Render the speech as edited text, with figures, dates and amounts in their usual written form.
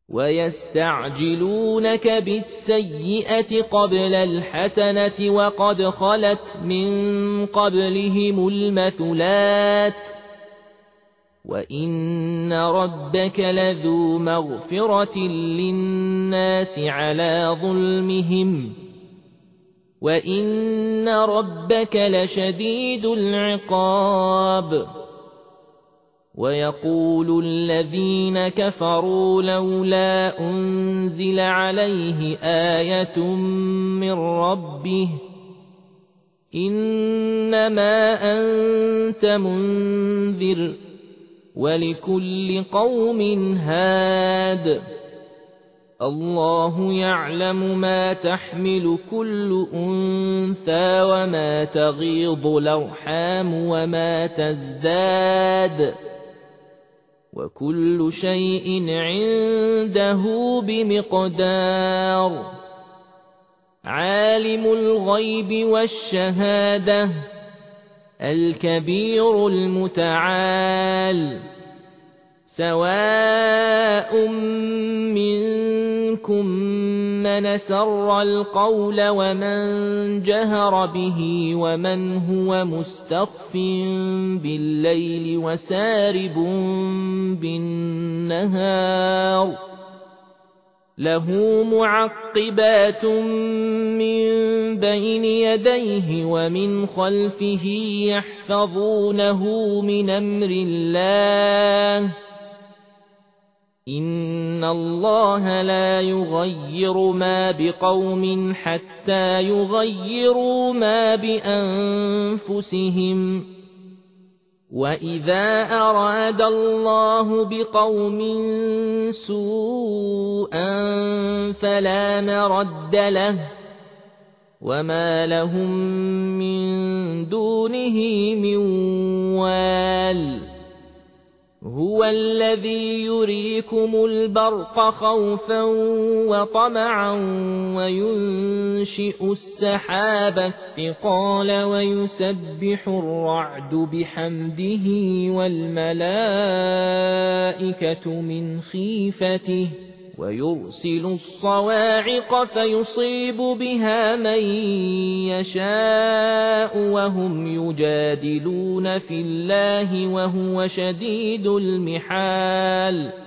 ويستعجلونك بالسيئة قبل الحسنة وقد خلت من قبلهم المثلات وإن ربك لذو مغفرة للناس على ظلمهم وإن ربك لشديد العقاب ويقول الذين كفروا لولا أنزل عليه آية من ربه إنما أنت منذر ولكل قوم هاد الله يعلم ما تحمل كل أنثى وما تغيض الأرحام وما تزداد وكل شيء عنده بمقدار عالم الغيب والشهادة الكبير المتعال سواء منكم من سر القول ومن جهر به ومن هو مستخف بالليل وسارب بالنهار له معقبات من بين يديه ومن خلفه يحفظونه من أمر الله إن الله لا يغير ما بقوم حتى يغيروا ما بأنفسهم وإذا أراد الله بقوم سوءا فلا مرد له وما لهم من دونه من وال هو الذي يريكم البرق خوفا وطمعا وينشئ السحاب الثقال ويسبح الرعد بحمده والملائكة من خيفته ويرسل الصواعق فيصيب بها من يشاء وهم يجادلون في الله وهو شديد المحال